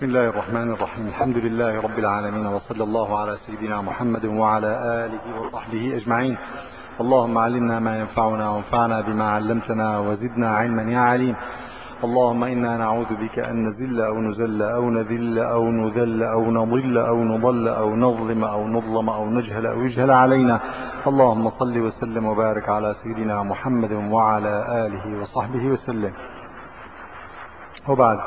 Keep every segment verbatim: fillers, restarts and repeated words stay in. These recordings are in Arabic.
بسم الله الرحمن الرحيم. الحمد لله رب العالمين، وصلى الله على سيدنا محمد وعلى آله وصحبه أجمعين. اللهم علمنا ما ينفعنا وانفعنا بما علمتنا وزدنا علما يا عليم. اللهم إنا نعوذ بك أن نزل أو نزل أو نذل أو نذل أو نضل أو نضل أو نظلم أو نظلم أو نجهل أو يجهل علينا. اللهم صل وسلم وبارك على سيدنا محمد وعلى آله وصحبه وسلم. وبعد،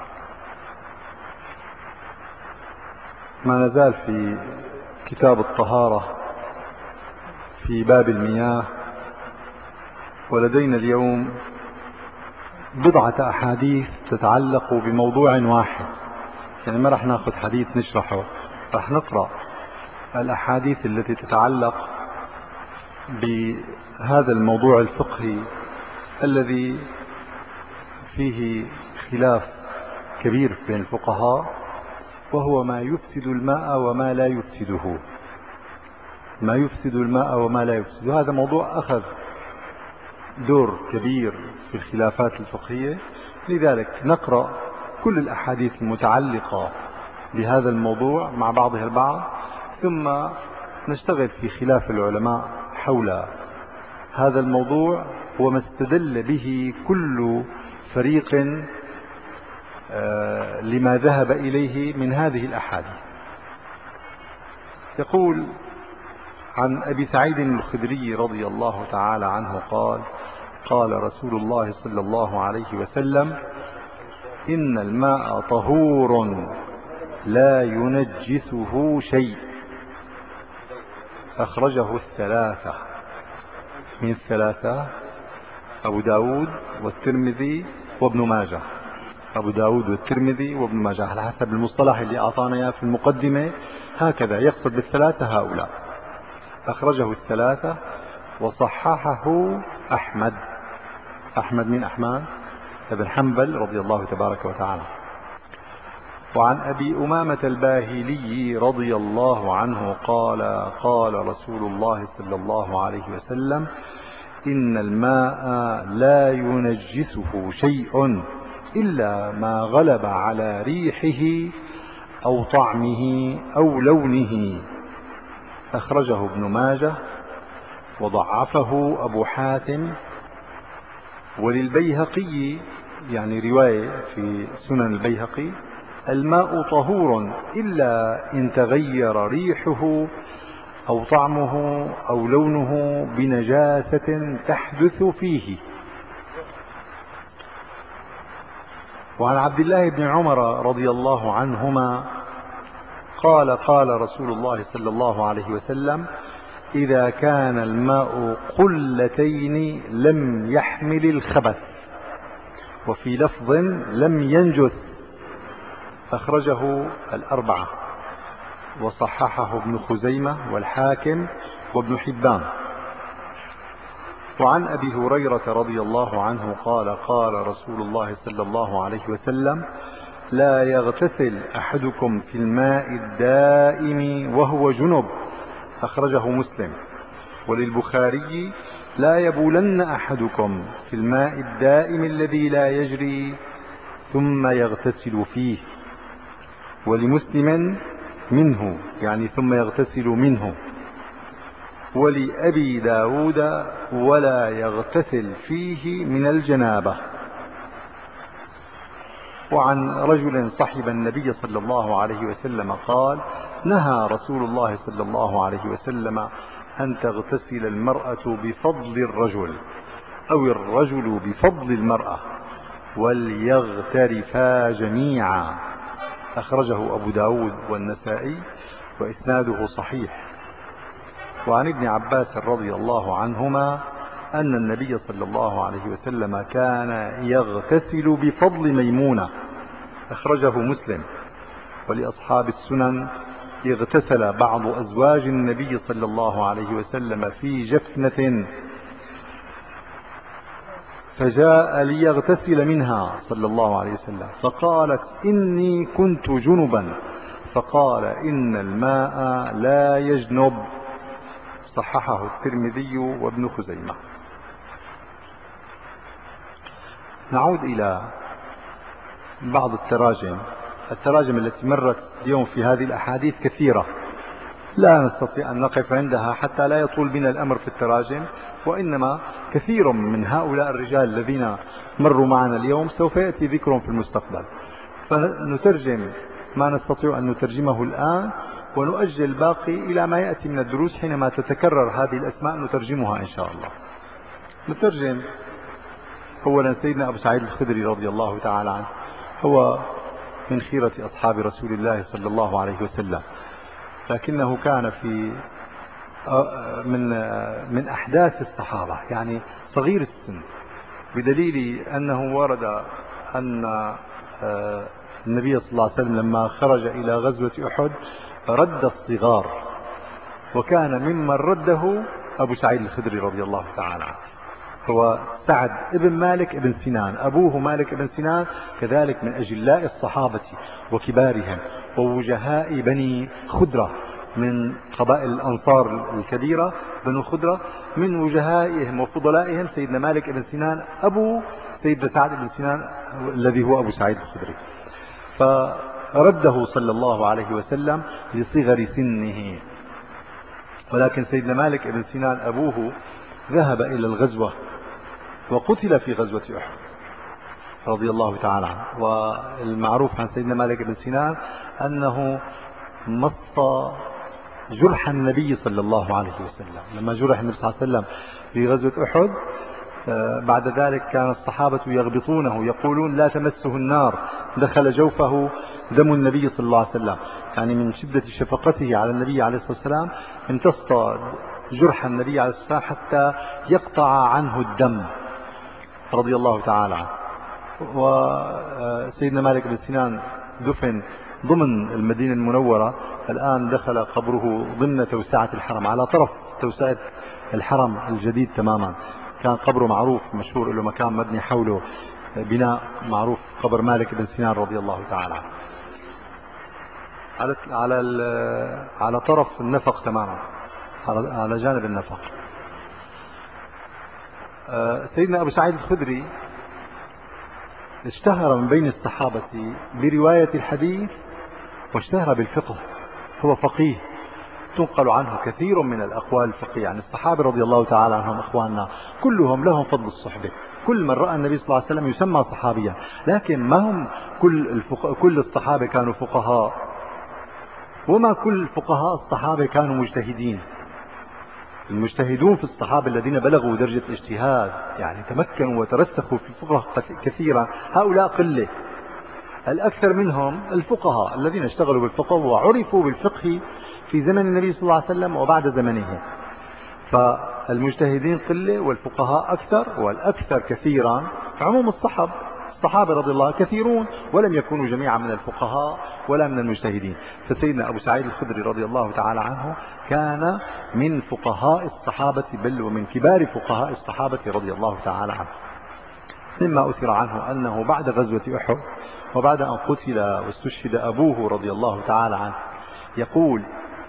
ما نزال في كتاب الطهارة في باب المياه، ولدينا اليوم بضعة أحاديث تتعلق بموضوع واحد، يعني ما رح ناخذ حديث نشرحه، رح نقرأ الأحاديث التي تتعلق بهذا الموضوع الفقهي الذي فيه خلاف كبير بين الفقهاء، وهو ما يفسد الماء وما لا يفسده. ما يفسد الماء وما لا يفسده، هذا موضوع أخذ دور كبير في الخلافات الفقهية. لذلك نقرأ كل الأحاديث المتعلقة بهذا الموضوع مع بعضها البعض، ثم نشتغل في خلاف العلماء حول هذا الموضوع وما استدل به كل فريق لما ذهب إليه من هذه الأحاديث. يقول عن أبي سعيد الخدري رضي الله تعالى عنه قال: قال رسول الله صلى الله عليه وسلم: إن الماء طهور لا ينجسه شيء. أخرجه الثلاثة، من الثلاثة أبو داود والترمذي وابن ماجه. أبو داود والترمذي وابن ماجه على حسب المصطلح اللي أعطانا إياه في المقدمة، هكذا يقصد بالثلاثة هؤلاء. أخرجه الثلاثة وصححه أحمد. أحمد من أحمد بن حنبل رضي الله تبارك وتعالى. وعن أبي أمامة الباهلي رضي الله عنه قال: قال رسول الله صلى الله عليه وسلم: إن الماء لا ينجسه شيء إلا ما غلب على ريحه أو طعمه أو لونه. أخرجه ابن ماجه وضعفه أبو حاتم. وللبيهقي، يعني رواية في سنن البيهقي: الماء طهور إلا إن تغير ريحه أو طعمه أو لونه بنجاسة تحدث فيه. وعن عبد الله بن عمر رضي الله عنهما قال: قال رسول الله صلى الله عليه وسلم: إذا كان الماء قلتين لم يحمل الخبث، وفي لفظ لم ينجس. أخرجه الأربعة وصححه ابن خزيمة والحاكم وابن حبان. وعن أبي هريرة رضي الله عنه قال: قال رسول الله صلى الله عليه وسلم: لا يغتسل أحدكم في الماء الدائم وهو جنب. أخرجه مسلم. وللبخاري: لا يبولن أحدكم في الماء الدائم الذي لا يجري ثم يغتسل فيه. ولمسلم: منه، يعني ثم يغتسل منه. ولأبي داود: ولا يغتسل فيه من الجنابة. وعن رجل صحب النبي صلى الله عليه وسلم قال: نهى رسول الله صلى الله عليه وسلم أن تغتسل المرأة بفضل الرجل أو الرجل بفضل المرأة، وليغترفا جميعا. أخرجه أبو داود والنسائي وإسناده صحيح. وعن ابن عباس رضي الله عنهما أن النبي صلى الله عليه وسلم كان يغتسل بفضل ميمونة. أخرجه مسلم. ولأصحاب السنن: اغتسل بعض أزواج النبي صلى الله عليه وسلم في جفنة، فجاء ليغتسل منها صلى الله عليه وسلم، فقالت: إني كنت جنبا، فقال: إن الماء لا يجنب. صححه الترمذي وابن خزيمة. نعود إلى بعض التراجم التراجم التي مرت اليوم في هذه الأحاديث كثيرة، لا نستطيع أن نقف عندها حتى لا يطول بنا الأمر في التراجم، وإنما كثير من هؤلاء الرجال الذين مروا معنا اليوم سوف يأتي ذكرهم في المستقبل، فنترجم ما نستطيع أن نترجمه الآن ونؤجل الباقي إلى ما يأتي من الدروس، حينما تتكرر هذه الأسماء نترجمها إن شاء الله. نترجم أولا سيدنا أبو سعيد الخدري رضي الله تعالى عنه، هو من خيرة أصحاب رسول الله صلى الله عليه وسلم، لكنه كان في من من أحداث الصحابة، يعني صغير السن، بدليل أنه ورد أن النبي صلى الله عليه وسلم لما خرج إلى غزوة أحد رد الصغار، وكان ممن رده أبو سعيد الخدري رضي الله تعالى عنه. هو سعد ابن مالك ابن سنان، أبوه مالك ابن سنان، كذلك من أجلاء الصحابة وكبارهم ووجهاء بني خدرة من قبائل الأنصار الكبيرة. بنو خدرة من وجهائهم وفضلائهم سيدنا مالك ابن سنان أبو سيدنا سعد بن سنان الذي هو أبو سعيد الخدري، فرده صلى الله عليه وسلم لصغر سنه. ولكن سيدنا مالك ابن سنان أبوه ذهب إلى الغزوة وقتل في غزوة أحد رضي الله تعالى عنه. والمعروف عن سيدنا مالك بن سنان أنه مص جرح النبي صلى الله عليه وسلم، لما جرح النبي صلى الله عليه وسلم في غزوة أحد بعد ذلك كان الصحابة يغبطونه يقولون لا تمسه النار، دخل جوفه دم النبي صلى الله عليه وسلم، يعني من شدة شفقته على النبي عليه الصلاة والسلام امتص جرح النبي عليه الصلاة والسلام حتى يقطع عنه الدم رضي الله تعالى عنه. وسيدنا مالك بن سنان دفن ضمن المدينة المنورة، الآن دخل قبره ضمن توسعة الحرم على طرف توسعة الحرم الجديد تماما. كان قبره معروف مشهور له مكان مبني حوله بناء معروف، قبر مالك بن سنان رضي الله تعالى عنه على على على طرف النفق تماما، على جانب النفق. سيدنا أبو سعيد الخدري اشتهر من بين الصحابة برواية الحديث واشتهر بالفقه، هو فقيه تنقل عنه كثير من الأقوال الفقهية. يعني الصحابة رضي الله تعالى عنهم إخواننا كلهم لهم فضل الصحبة، كل من رأى النبي صلى الله عليه وسلم يسمى صحابيا، لكن ما هم كل, الفق... كل الصحابة كانوا فقهاء، وما كل فقهاء الصحابة كانوا مجتهدين. المجتهدون في الصحابة الذين بلغوا درجة الاجتهاد يعني تمكنوا وترسخوا في الفقه كثيرا، هؤلاء قلة. الأكثر منهم الفقهاء الذين اشتغلوا بالفقه وعرفوا بالفقه في زمن النبي صلى الله عليه وسلم وبعد زمنه. فالمجتهدين قلة والفقهاء أكثر، والأكثر كثيرا عموم الصحابة الصحابة رضي الله كثيرون، ولم يكونوا جميعا من الفقهاء ولا من المجتهدين. فسيدنا أبو سعيد الخدري رضي الله تعالى عنه كان من فقهاء الصحابة، بل ومن كبار فقهاء الصحابة رضي الله تعالى عنه. مما أثر عنه أنه بعد غزوة أحد وبعد أن قتل واستشهد أبوه رضي الله تعالى عنه يقول: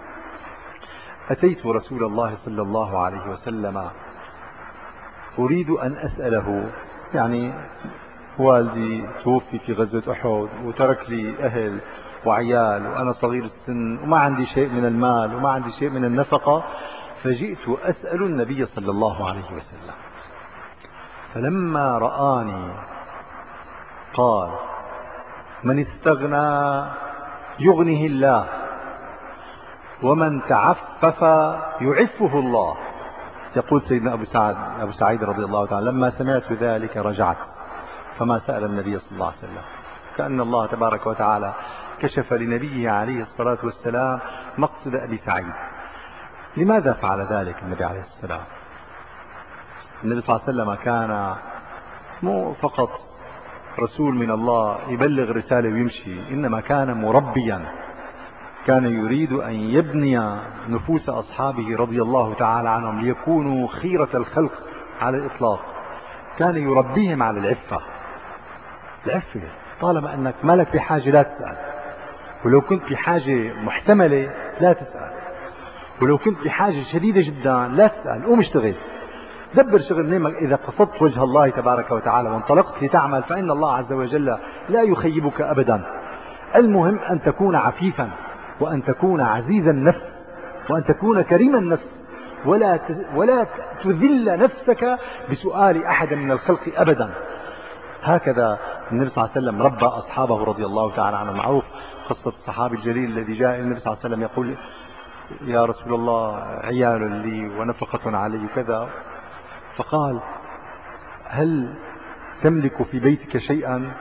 أتيت رسول الله صلى الله عليه وسلم أريد أن أسأله، يعني والدي توفي في غزوة أحد وترك لي أهل وعيال وأنا صغير السن وما عندي شيء من المال وما عندي شيء من النفقة، فجئت أسأل النبي صلى الله عليه وسلم. فلما رآني قال: من استغنى يغنه الله، ومن تعفف يعفه الله. يقول سيدنا أبو سعد أبو سعيد رضي الله تعالى: لما سمعت ذلك رجعت فما سأل النبي صلى الله عليه وسلم. كأن الله تبارك وتعالى كشف لنبيه عليه الصلاة والسلام مقصد أبي سعيد. لماذا فعل ذلك النبي عليه السلام؟ النبي صلى الله عليه وسلم كان مو فقط رسول من الله يبلغ رسالة ويمشي، إنما كان مربيا، كان يريد أن يبني نفوس أصحابه رضي الله تعالى عنهم ليكونوا خيرة الخلق على الإطلاق. كان يربيهم على العفة. العفة طالما أنك مالك بحاجة لا تسأل، ولو كنت بحاجة محتملة لا تسأل، ولو كنت بحاجة شديدة جدا لا تسأل، قوم اشتغل، دبر شغل نيمك. إذا قصدت وجه الله تبارك وتعالى وانطلقت لتعمل فإن الله عز وجل لا يخيبك أبدا. المهم أن تكون عفيفا، وأن تكون عزيز النفس، وأن تكون كريم النفس، ولا ولا تذل نفسك بسؤال أحد من الخلق أبدا. هكذا النبي صلى الله عليه وسلم ربى أصحابه رضي الله تعالى عنهم. معروف قصة الصحابي الجليل الذي جاء النبي صلى الله عليه وسلم يقول: يا رسول الله، عيال لي ونفقة علي وكذا. فقال: هل تملك في بيتك شيئا؟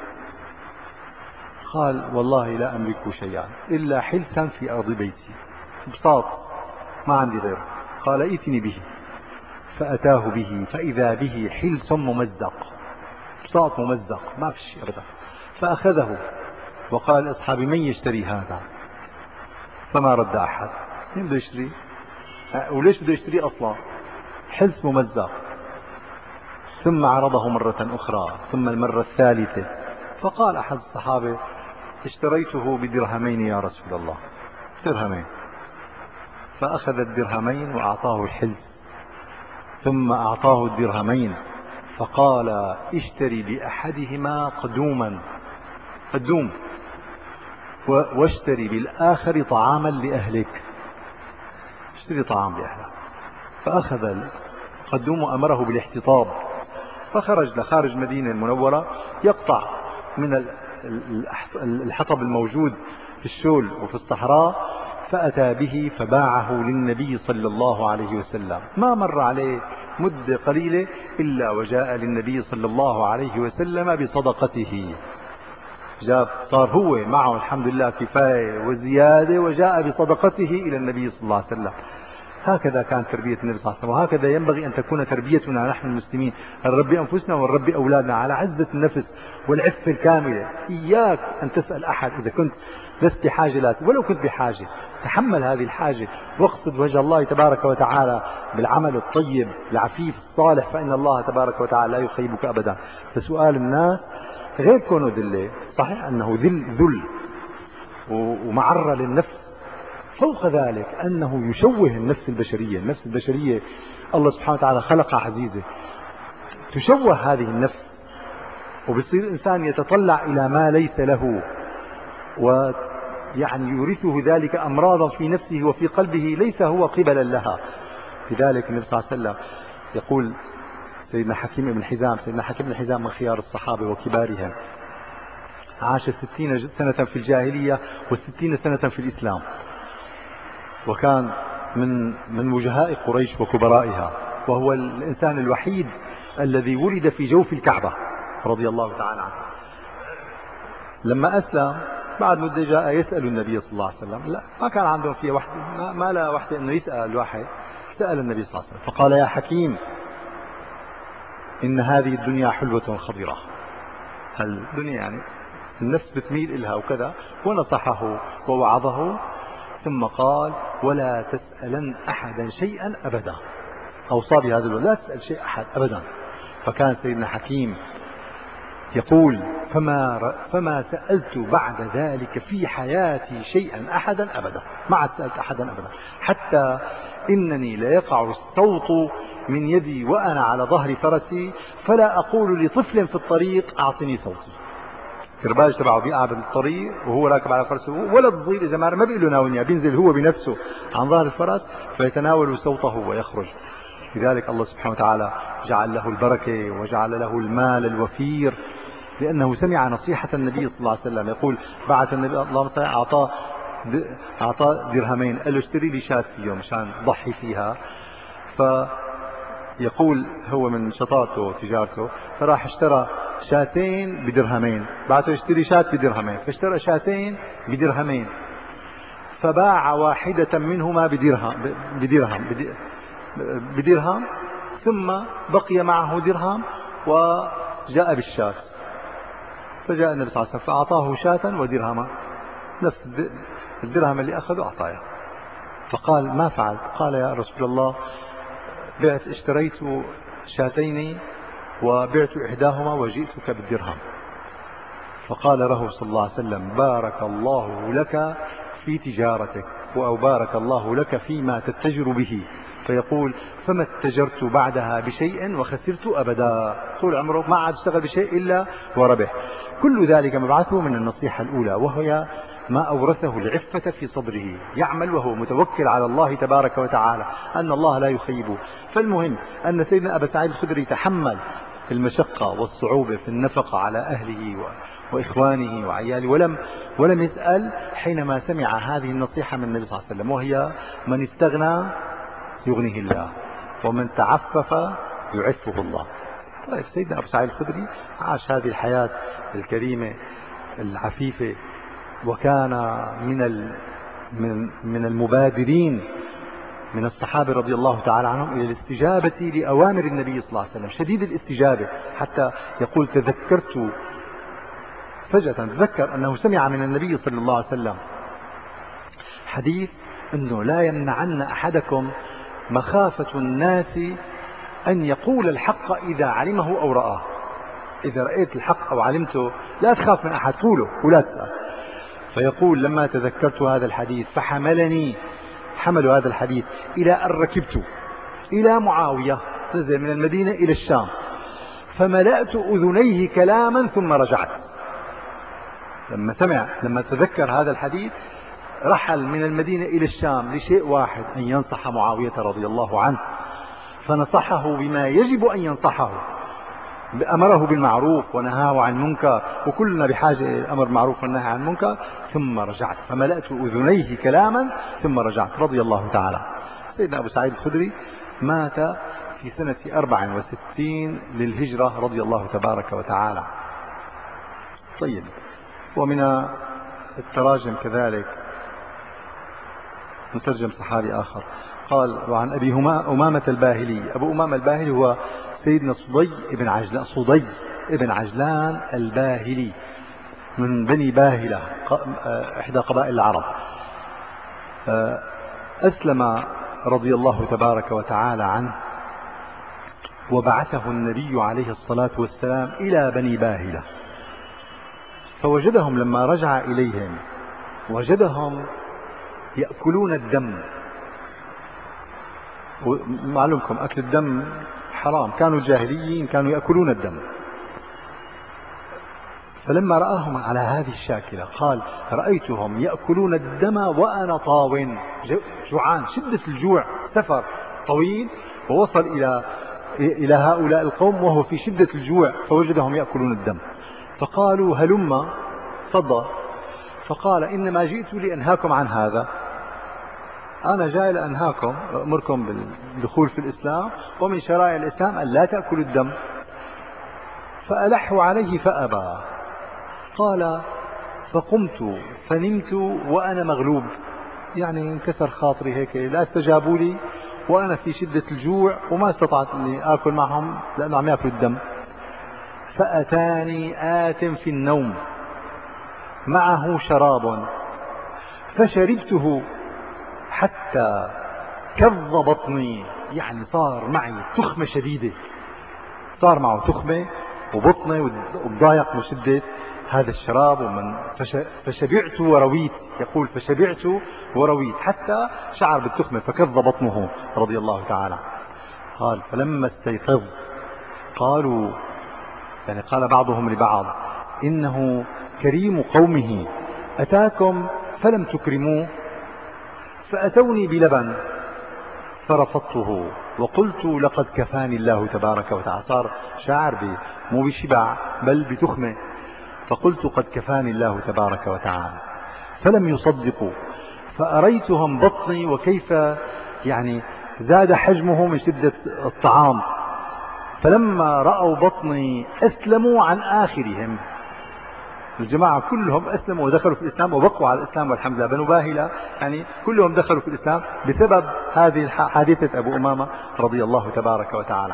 قال: والله لا أملك شيئا إلا حلسا في أرض بيتي، بساط ما عندي غيره. قال: ائتني به. فأتاه به فإذا به حلس ممزق، بساط ممزق ما في شيء أبدا. فأخذه وقال لأصحابي: من يشتري هذا؟ فما رد أحد. مين بده يشتري؟ وليش بده يشتري أصلا؟ حلس ممزق. ثم عرضه مرة أخرى، ثم المرة الثالثة. فقال أحد الصحابة: اشتريته بدرهمين يا رسول الله. درهمين. فأخذ الدرهمين وأعطاه الحلس، ثم أعطاه الدرهمين فقال: اشتري بأحدهما قدوما، قدوم، واشتري بالآخر طعاما لأهلك. اشتري طعام لأهلك. فأخذ القدوم وأمره بالاحتطاب، فخرج لخارج مدينة المنورة يقطع من الحطب الموجود في الشول وفي الصحراء، فأتى به فباعه للنبي صلى الله عليه وسلم. ما مر عليه مدة قليلة إلا وجاء للنبي صلى الله عليه وسلم بصدقته. جاب، صار هو معه الحمد لله كفاية وزيادة، وجاء بصدقته إلى النبي صلى الله عليه وسلم. هكذا كانت تربية النبي صلى الله عليه وسلم، وهكذا ينبغي أن تكون تربيتنا نحن المسلمين، أن نربي أنفسنا ونربي أولادنا على عزة النفس والعفة الكاملة. إياك أن تسأل أحد إذا كنت لست بحاجة لا، ولو كنت بحاجة تحمل هذه الحاجة واقصد وجه الله تبارك وتعالى بالعمل الطيب العفيف الصالح، فإن الله تبارك وتعالى لا يخيبك أبدا. فسؤال الناس غير كونه ذلة، صحيح أنه ذل ذل ومعرة للنفس، فوق ذلك أنه يشوه النفس البشرية. النفس البشرية الله سبحانه وتعالى خلقها عزيزة، تشوه هذه النفس، وبصير الإنسان يتطلع إلى ما ليس له، ويعني يورثه ذلك أمراضا في نفسه وفي قلبه ليس هو قبلا لها. لذلك النبي صلى الله عليه وسلم يقول: سيدنا حكيم بن حزام، سيدنا حكيم بن حزام من خيار الصحابة وكبارهم، عاش ستين سنة في الجاهلية وستين سنة في الإسلام، وكان من من وجهاء قريش وكبرائها، وهو الإنسان الوحيد الذي ولد في جوف الكعبة رضي الله تعالى عنه. لما أسلم بعد مدة جاء يسأل النبي صلى الله عليه وسلم، لا ما كان عندهم فيها وحدة، ما, ما لا وحدة إنه يسأل الواحد. سأل النبي صلى الله عليه وسلم فقال: يا حكيم، إن هذه الدنيا حلوة خضرة. الدنيا يعني النفس بتميل إلها وكذا، ونصحه ووعظه، ثم قال: ولا تسألن أحدا شيئا أبدا. أوصى بهذا الوقت: لا تسأل شيء أحد أبدا. فكان سيدنا حكيم يقول: فما, فما سألت بعد ذلك في حياتي شيئا أحدا أبدا، ما عاد سألت أحدا أبدا، حتى إنني ليقع الصوت من يدي وأنا على ظهر فرسي، فلا أقول لطفل في الطريق أعطني صوتي. كرباج تبعه بيقع بالطريق وهو راكب على فرسه، ولد صغير إذا ما بيقول له ناولني، بينزل هو بنفسه عن ظهر الفرس فيتناول صوته ويخرج. لذلك الله سبحانه وتعالى جعل له البركة وجعل له المال الوفير، لأنه سمع نصيحة النبي صلى الله عليه وسلم. يقول: بعث النبي الله صلى الله عليه وسلم أعطاه أعطاه درهمين، قال له: اشتري لي شاة فيهم مشان ضحي فيها. فيقول هو من شطارته وتجارته، فراح اشترى شاتين بدرهمين، بعته يشتري شات بدرهمين، فاشترى شاتين بدرهمين، فباع واحدة منهما بدرهم بدرهم بدرهم ثم بقي معه درهم وجاء بالشات. فجاء النبي صلى الله عليه وسلم فأعطاه شاة ودرهما، نفس الدرهم اللي أخذه أعطاه. فقال: ما فعل؟ قال: يا رسول الله، بعت اشتريت شاتين وبعت إحداهما وجئتك بالدرهم. فقال له صلى الله عليه وسلم: بارك الله لك في تجارتك، أو بارك الله لك فيما تتجر به، فيقول فما اتجرت بعدها بشيء وخسرت أبدا، طول عمره ما عاد اشتغل بشيء إلا وربح. كل ذلك مبعثه من النصيحة الأولى، وهي ما أورثه العفة في صدره، يعمل وهو متوكل على الله تبارك وتعالى أن الله لا يخيبه. فالمهم أن سيدنا أبا سعيد الخدري تحمل المشقة والصعوبة في النفقة على أهله وإخوانه وعياله، ولم ولم يسأل حينما سمع هذه النصيحة من النبي صلى الله عليه وسلم، وهي من استغنى يغنيه الله ومن تعفف يعفه الله. طيب سيدنا أبو سعيد الخدري عاش هذه الحياة الكريمة العفيفة، وكان من من من المبادرين من الصحابة رضي الله تعالى عنهم إلى الاستجابة لأوامر النبي صلى الله عليه وسلم، شديد الاستجابة، حتى يقول تذكرت فجأة تذكر أنه سمع من النبي صلى الله عليه وسلم حديث أنه لا يمنعن أحدكم مخافة الناس أن يقول الحق إذا علمه أو رآه. إذا رأيت الحق أو علمته لا تخاف من أحد، قوله ولا تسأل. فيقول لما تذكرت هذا الحديث فحملني حمل هذا الحديث إلى أن ركبت إلى معاوية، نزل من المدينة إلى الشام، فملأت أذنيه كلاما ثم رجعت. لما سمع لما تذكر هذا الحديث رحل من المدينة إلى الشام لشيء واحد، أن ينصح معاوية رضي الله عنه، فنصحه بما يجب أن ينصحه، أمره بالمعروف ونهاه عن المنكر، وكلنا بحاجة إلى الأمر بالمعروف والنهي عن المنكر. ثم رجعت فملأت أذنيه كلاما ثم رجعت رضي الله تعالى. سيدنا أبو سعيد الخدري مات في سنة أربع وستين للهجرة رضي الله تبارك وتعالى. طيب، ومن التراجم كذلك مترجم صحابي آخر قال وعن أبي أمامة الباهلي. أبو أمامة الباهلي هو سيدنا صدي ابن عجلان صدي ابن عجلان الباهلي من بني باهلة، إحدى قبائل العرب. أسلم رضي الله تبارك وتعالى عنه، وبعثه النبي عليه الصلاة والسلام إلى بني باهلة، فوجدهم لما رجع إليهم وجدهم يأكلون الدم. ومعلومكم أكل الدم حرام، كانوا جاهليين كانوا يأكلون الدم. فلما رآهم على هذه الشاكلة قال رأيتهم يأكلون الدم وأنا طاو، جوعان، شدة الجوع، سفر طويل ووصل إلى إلى هؤلاء القوم وهو في شدة الجوع، فوجدهم يأكلون الدم. فقالوا هلم تفضل. فقال إنما جئت لأنهاكم عن هذا، أنا جاي لأنهاكم، أمركم بالدخول في الإسلام، ومن شرائع الإسلام أن لا تأكلوا الدم. فألحوا عليه فأبى. قال فقمت فنمت وأنا مغلوب، يعني انكسر خاطري هيك، لا استجابوا لي وأنا في شدة الجوع وما استطعت أني آكل معهم لأنه عم يأكلوا الدم. فأتاني آت في النوم معه شراب فشربته حتى كظ بطني، يعني صار معي تخمة شديدة، صار معه تخمة وبطني وضايق من شدة هذا الشراب. ومن فشبعت ورويت، يقول فشبعت ورويت حتى شعر بالتخمة فكظ بطنه رضي الله تعالى. قال فلما استيقظ قالوا، يعني قال بعضهم لبعض إنه كريم قومه أتاكم فلم تكرموه، فأتوني بلبن فرفضته وقلت لقد كفاني الله تبارك وتعالى. صار شاعر مو بشبع بل بتخمة، فقلت قد كفاني الله تبارك وتعالى. فلم يصدقوا، فأريتهم بطني وكيف يعني زاد حجمه من شدة الطعام. فلما رأوا بطني أسلموا عن آخرهم، الجماعة كلهم أسلموا ودخلوا في الإسلام وبقوا على الإسلام والحمد لله. بنو باهلة يعني كلهم دخلوا في الإسلام بسبب هذه حادثة أبو أمامة رضي الله تبارك وتعالى.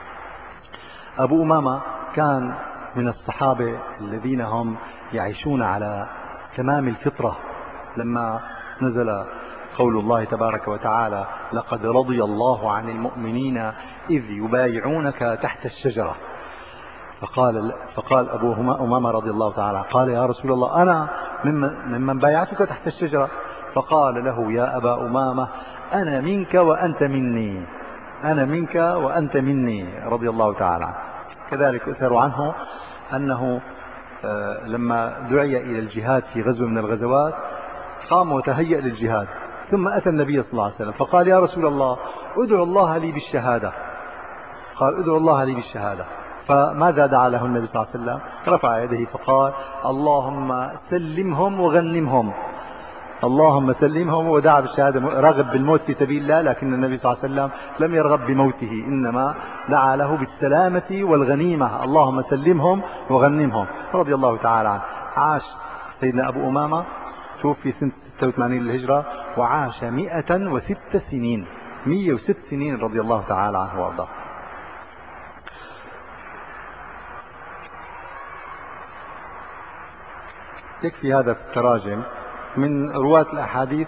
أبو أمامة كان من الصحابة الذين هم يعيشون على تمام الفطرة. لما نزل قول الله تبارك وتعالى لقد رضي الله عن المؤمنين إذ يبايعونك تحت الشجرة، فقال فقال أبو أمامة رضي الله تعالى قال يا رسول الله أنا ممن, ممن بايعتك تحت الشجرة. فقال له يا أبا أمامة أنا منك وأنت مني، أنا منك وأنت مني رضي الله تعالى عنه. كذلك أثر عنه أنه لما دعي إلى الجهاد في غزو من الغزوات قام وتهيأ للجهاد، ثم أتى النبي صلى الله عليه وسلم فقال يا رسول الله ادعو الله لي بالشهادة، قال ادعو الله لي بالشهادة. فماذا دعا له النبي صلى الله عليه وسلم؟ رفع يديه فقال اللهم سلمهم وغنمهم، اللهم سلمهم، ودعا بالشهادة راغب بالموت في سبيل الله، لكن النبي صلى الله عليه وسلم لم يرغب بموته، إنما دعا له بالسلامة والغنيمة، اللهم سلمهم وغنمهم رضي الله تعالى عنه. عاش سيدنا أبو أمامة، توفي سنة ستة وثمانين للهجرة، وعاش مئة وست سنين، مئة وست سنين رضي الله تعالى عنه وارضاه. يكفي هذا في التراجم. من رواة الأحاديث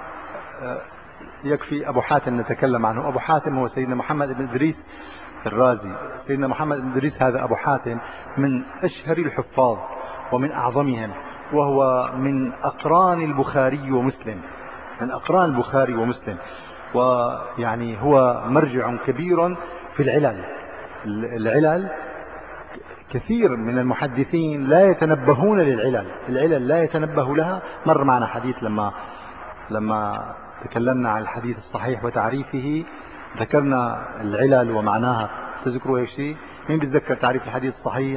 يكفي أبو حاتم نتكلم عنه. أبو حاتم هو سيدنا محمد بن إدريس الرازي. سيدنا محمد بن إدريس هذا أبو حاتم من أشهر الحفاظ ومن أعظمهم، وهو من أقران البخاري ومسلم، من أقران البخاري ومسلم، ويعني هو مرجع كبير في العلل. العلل كثير من المحدثين لا يتنبهون للعلل، العلل لا يتنبه لها. مر معنا حديث لما لما تكلمنا عن الحديث الصحيح وتعريفه، ذكرنا العلل ومعناها. تذكروا هيك شيء؟ مين بيتذكر تعريف الحديث الصحيح؟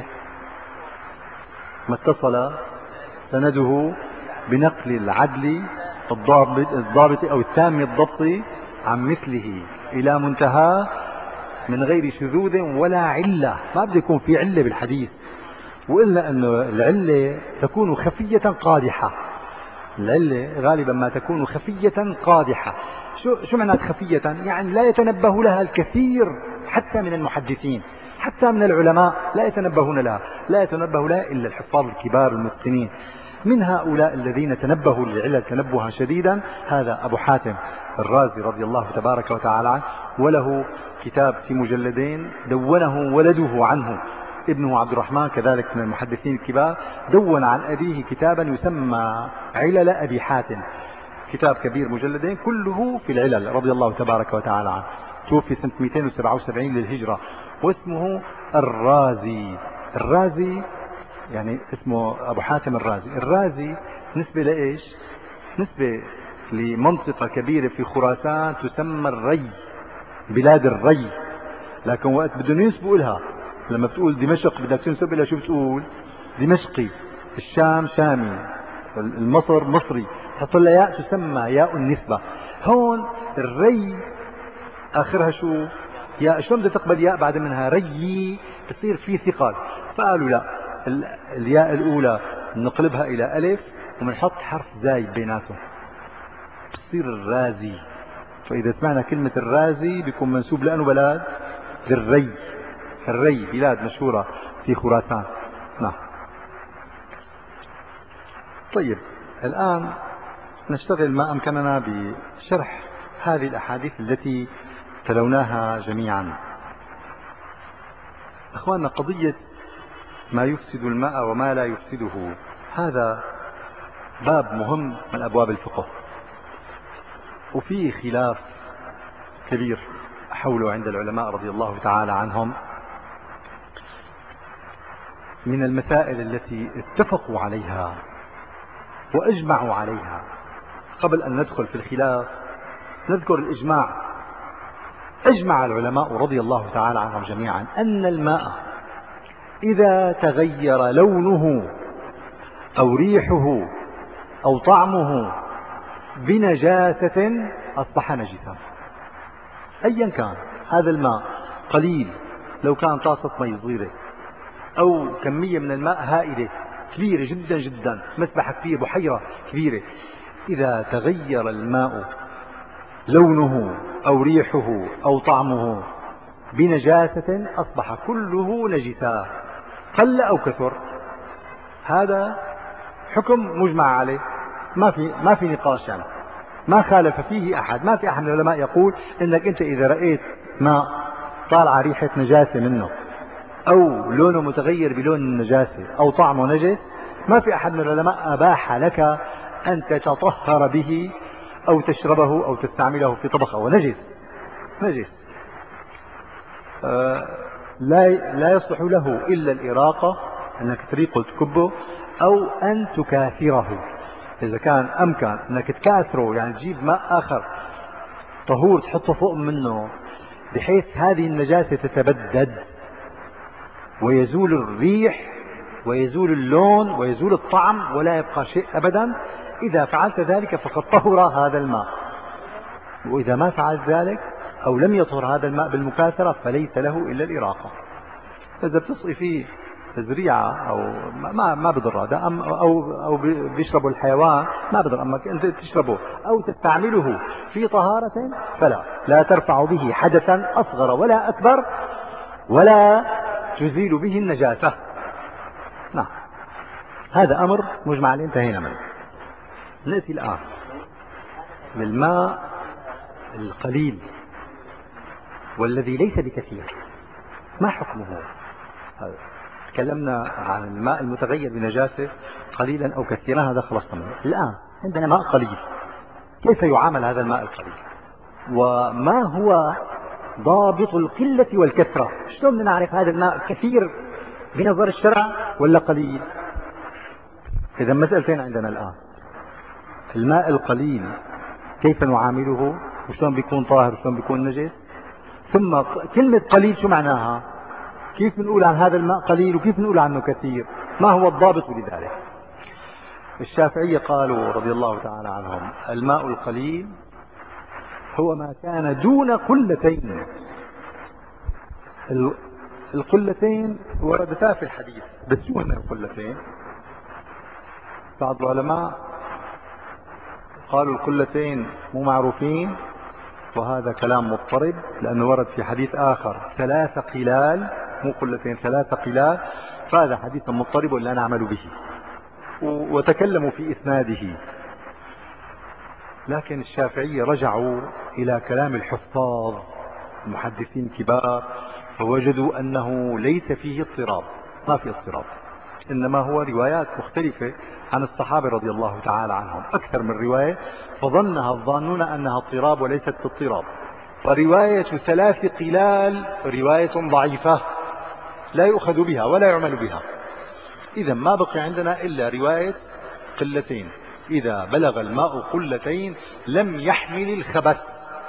ما اتصل سنده بنقل العدل الضابط الضابط او التام الضبط عن مثله الى منتهى من غير شذوذ ولا علة. ما بده يكون في علة بالحديث، وإلا أن العلة تكون خفية قادحة. العلة غالبا ما تكون خفية قادحة. شو شو معنى خفية؟ يعني لا يتنبه لها الكثير حتى من المحدثين، حتى من العلماء لا يتنبهون لها، لا يتنبه لها إلا الحفاظ الكبار المتقنين. من هؤلاء الذين تنبهوا للعلل تنبها شديدا هذا أبو حاتم الرازي رضي الله تبارك وتعالى عنه، وله كتاب في مجلدين دونه ولده عنه، ابنه عبد الرحمن كذلك من المحدثين الكبار، دون عن أبيه كتابا يسمى علل أبي حاتم، كتاب كبير مجلدين كله في العلل رضي الله تبارك وتعالى عنه. توفي سنة مئتين وسبعة وسبعين للهجرة، واسمه الرازي. الرازي يعني اسمه أبو حاتم الرازي. الرازي نسبة لإيش؟ نسبة لمنطقة كبيرة في خراسان تسمى الري، بلاد الري. لكن وقت بدهم ينسبوا لها، لما بتقول دمشق بدك تنسب لها شو بتقول؟ دمشقي، الشام شامي، المصر مصري، تحط لها ياء تسمى ياء النسبة. هون الري آخرها شو؟ ياء. شلون بدها تقبل ياء بعد منها ري؟ بصير في ثقل. فقالوا لا، الياء الأولى نقلبها إلى ألف ومنحط حرف زايد بيناتهم بصير الرازي. فإذا سمعنا كلمة الرازي بيكون منسوب لأنه بلاد للري. الري بلاد مشهورة في خراسان. نعم. طيب الآن نشتغل ما أمكننا بشرح هذه الأحاديث التي تلوناها جميعا. أخواننا، قضية ما يفسد الماء وما لا يفسده هذا باب مهم من أبواب الفقه، وفيه خلاف كبير حوله عند العلماء رضي الله تعالى عنهم. من المسائل التي اتفقوا عليها وأجمعوا عليها، قبل أن ندخل في الخلاف نذكر الإجماع. أجمع العلماء رضي الله تعالى عنهم جميعا أن الماء إذا تغير لونه أو ريحه أو طعمه بنجاسة أصبح نجسا. أيا كان هذا الماء، قليل لو كان طاسة مي صغيرة، أو كمية من الماء هائلة كبيرة جدا جدا، مسبحة كبيرة، بحيرة كبيرة، إذا تغير الماء لونه أو ريحه أو طعمه بنجاسة أصبح كله نجسا قل أو كثر. هذا حكم مجمع عليه، ما في ما في نقاش، يعني ما خالف فيه أحد. ما في أحد من العلماء يقول إنك أنت إذا رأيت ماء طالعة ريحة نجاسة منه أو لونه متغير بلون النجاسة أو طعمه نجس، ما في أحد من العلماء أباح لك أن تتطهر به أو تشربه أو تستعمله في طبخ أو نجس نجس آه لا لا يصلح له إلا الإراقة، أنك تريقه تكبه، أو أن تكاثره. إذا كان أمكن أنك تكاثره، يعني تجيب ماء آخر طهور تحطه فوق منه بحيث هذه النجاسة تتبدد ويزول الريح ويزول اللون ويزول الطعم ولا يبقى شيء أبدا، إذا فعلت ذلك فقد طهر هذا الماء. وإذا ما فعلت ذلك أو لم يطهر هذا الماء بالمكاثرة فليس له إلا الإراقة. إذا بتصقي فيه زريعة أو ما ما بضر هذا، أو أو بيشربه الحيوان ما بضر، أما أنت تشربه أو تستعمله في طهارة فلا لا ترفع به حدثا أصغر ولا أكبر ولا تزيل به النجاسة. نعم، هذا أمر مجمع عليه انتهينا منه. نأتي الآن للماء القليل والذي ليس بكثير، ما حكمه؟ تكلمنا عن الماء المتغير بنجاسة قليلا أو كثيرا، هذا خلصنا منه. الآن عندنا ماء قليل، كيف يعامل هذا الماء القليل؟ وما هو ضابط القلة والكثرة؟ شلون بدنا نعرف هذا الماء كثير بنظر الشرع ولا قليل؟ إذا مسألتين عندنا الآن: الماء القليل كيف نعامله، وشلون بيكون طاهر وشلون بيكون نجس، ثم كلمة قليل شو معناها؟ كيف بنقول عن هذا الماء قليل وكيف بنقول عنه كثير؟ ما هو الضابط لذلك؟ الشافعية قالوا رضي الله تعالى عنهم: الماء القليل هو ما كان دون قلتين. القلتين وردتا في الحديث، بس شو هن القلتين؟ بعض العلماء قالوا القلتين مو معروفين، وهذا كلام مضطرب، لأنه ورد في حديث آخر ثلاث قلال، مو قلتين ثلاث قلال، فهذا حديث مضطرب لا نعمل به، وتكلموا في إسناده. لكن الشافعية رجعوا إلى كلام الحفاظ المحدثين الكبار، فوجدوا أنه ليس فيه اضطراب، ما في اضطراب، إنما هو روايات مختلفة عن الصحابة رضي الله تعالى عنهم، أكثر من رواية، فظنها الظانون أنها اضطراب وليست اضطراب. ورواية ثلاث قلال رواية ضعيفة لا يؤخذ بها ولا يعمل بها. إذا ما بقي عندنا إلا رواية قلتين، إذا بلغ الماء قلتين لم يحمل الخبث،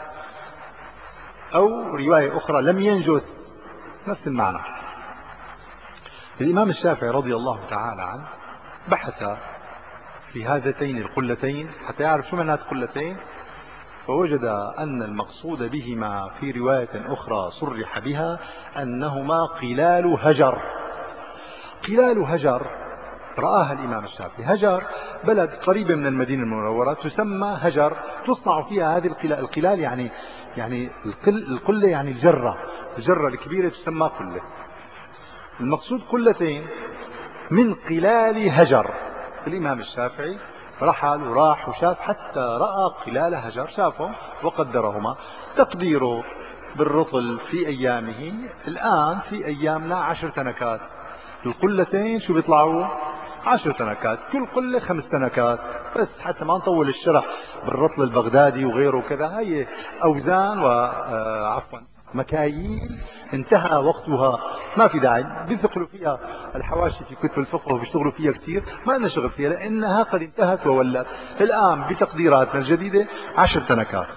أو رواية أخرى لم ينجس، نفس المعنى. الإمام الشافعي رضي الله تعالى عنه بحث في هذتين القلتين حتى يعرف شو معنات قلتين، فوجد أن المقصود بهما في رواية أخرى صرح بها أنهما قلال هجر. قلال هجر رآها الإمام الشافعي. هجر بلد قريبة من المدينة المنورة تسمى هجر، تصنع فيها هذه القلال. القلال يعني يعني القلة، يعني الجرة، الجرة الكبيرة تسمى قلة. المقصود قلتين من قلال هجر. الإمام الشافعي رحل وراح وشاف حتى رأى قلال هجر، شافهم وقدرهما. تقديره بالرطل في أيامه، الآن في أيامنا عشر تنكات. القلتين شو بيطلعوا؟ عشر تنكات، كل قلة خمس تنكات بس، حتى ما نطول الشرح بالرطل البغدادي وغيره كذا. هي أوزان وعفوا مكاييل انتهى وقتها، ما في داعي بيثقلوا فيها الحواشي في كتب الفقه وبيشتغلوا فيها كثير، ما نشغل فيها لأنها قد انتهت وولت. الآن بتقديراتنا الجديدة عشر تنكات.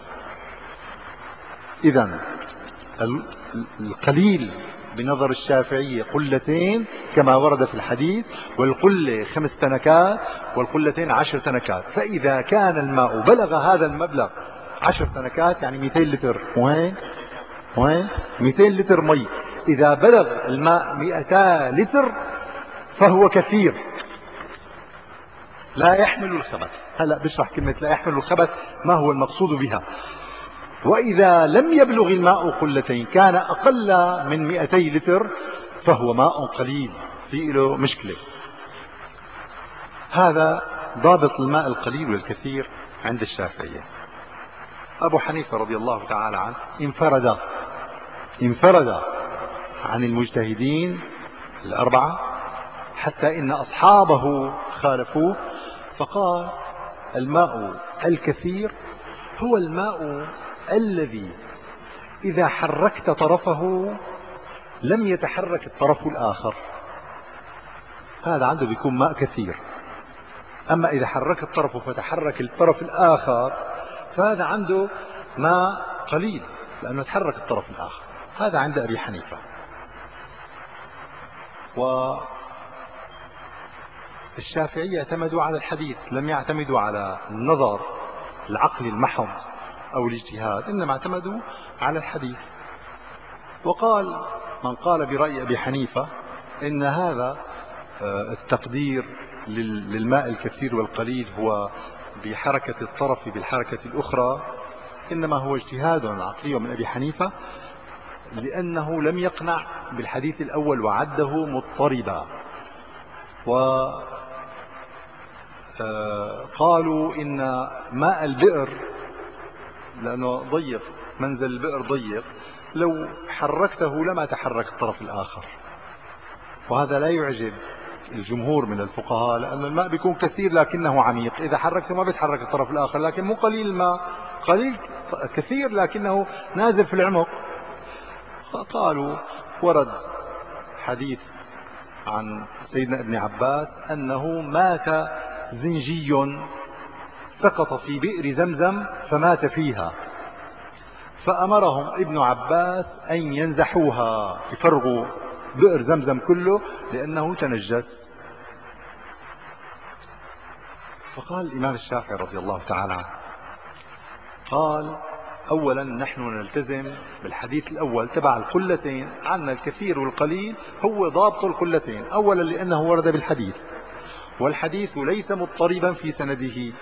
إذن القليل بنظر الشافعية قلتين كما ورد في الحديث، والقلة خمس تنكات والقلتين عشر تنكات. فإذا كان الماء بلغ هذا المبلغ عشر تنكات يعني مئتين لتر، وين وين مئتين لتر مي، إذا بلغ الماء مئتين لتر فهو كثير لا يحمل الخبث. هلأ بشرح كلمة لا يحمل الخبث ما هو المقصود بها. وإذا لم يبلغ الماء قلتين، كان أقل من مئتي لتر، فهو ماء قليل، فيه له مشكلة. هذا ضابط الماء القليل والكثير عند الشافعية. أبو حنيفة رضي الله تعالى عنه انفرد انفرد عن المجتهدين الأربعة، حتى إن أصحابه خالفوه، فقال الماء الكثير هو الماء الذي إذا حركت طرفه لم يتحرك الطرف الآخر، هذا عنده بيكون ماء كثير. أما إذا حرك الطرف فتحرك الطرف الآخر فهذا عنده ماء قليل لأنه تحرك الطرف الآخر. هذا عند أبي حنيفة. والشافعية اعتمدوا على الحديث، لم يعتمدوا على النظر العقلي المحض أو الاجتهاد، إنما اعتمدوا على الحديث. وقال من قال برأي أبي حنيفة إن هذا التقدير للماء الكثير والقليل هو بحركة الطرف بالحركة الأخرى، إنما هو اجتهاد عقلي من أبي حنيفة، لأنه لم يقنع بالحديث الأول وعده مضطربا. وقالوا إن ماء البئر لأنه ضيق، منزل البئر ضيق، لو حركته لما تحرك الطرف الآخر، وهذا لا يعجب الجمهور من الفقهاء، لأن الماء بيكون كثير لكنه عميق، إذا حركته ما بيتحرك الطرف الآخر، لكن مو قليل الماء، قليل كثير لكنه نازل في العمق. قالوا ورد حديث عن سيدنا ابن عباس أنه مات زنجي سقط في بئر زمزم فمات فيها، فأمرهم ابن عباس أن ينزحوها، يفرغوا بئر زمزم كله لأنه تنجس. فقال الإمام الشافعي رضي الله تعالى عنه، قال أولا نحن نلتزم بالحديث الأول تبع القلتين، عنا الكثير والقليل هو ضابط القلتين، أولا لأنه ورد بالحديث، والحديث ليس مضطربا في سنده،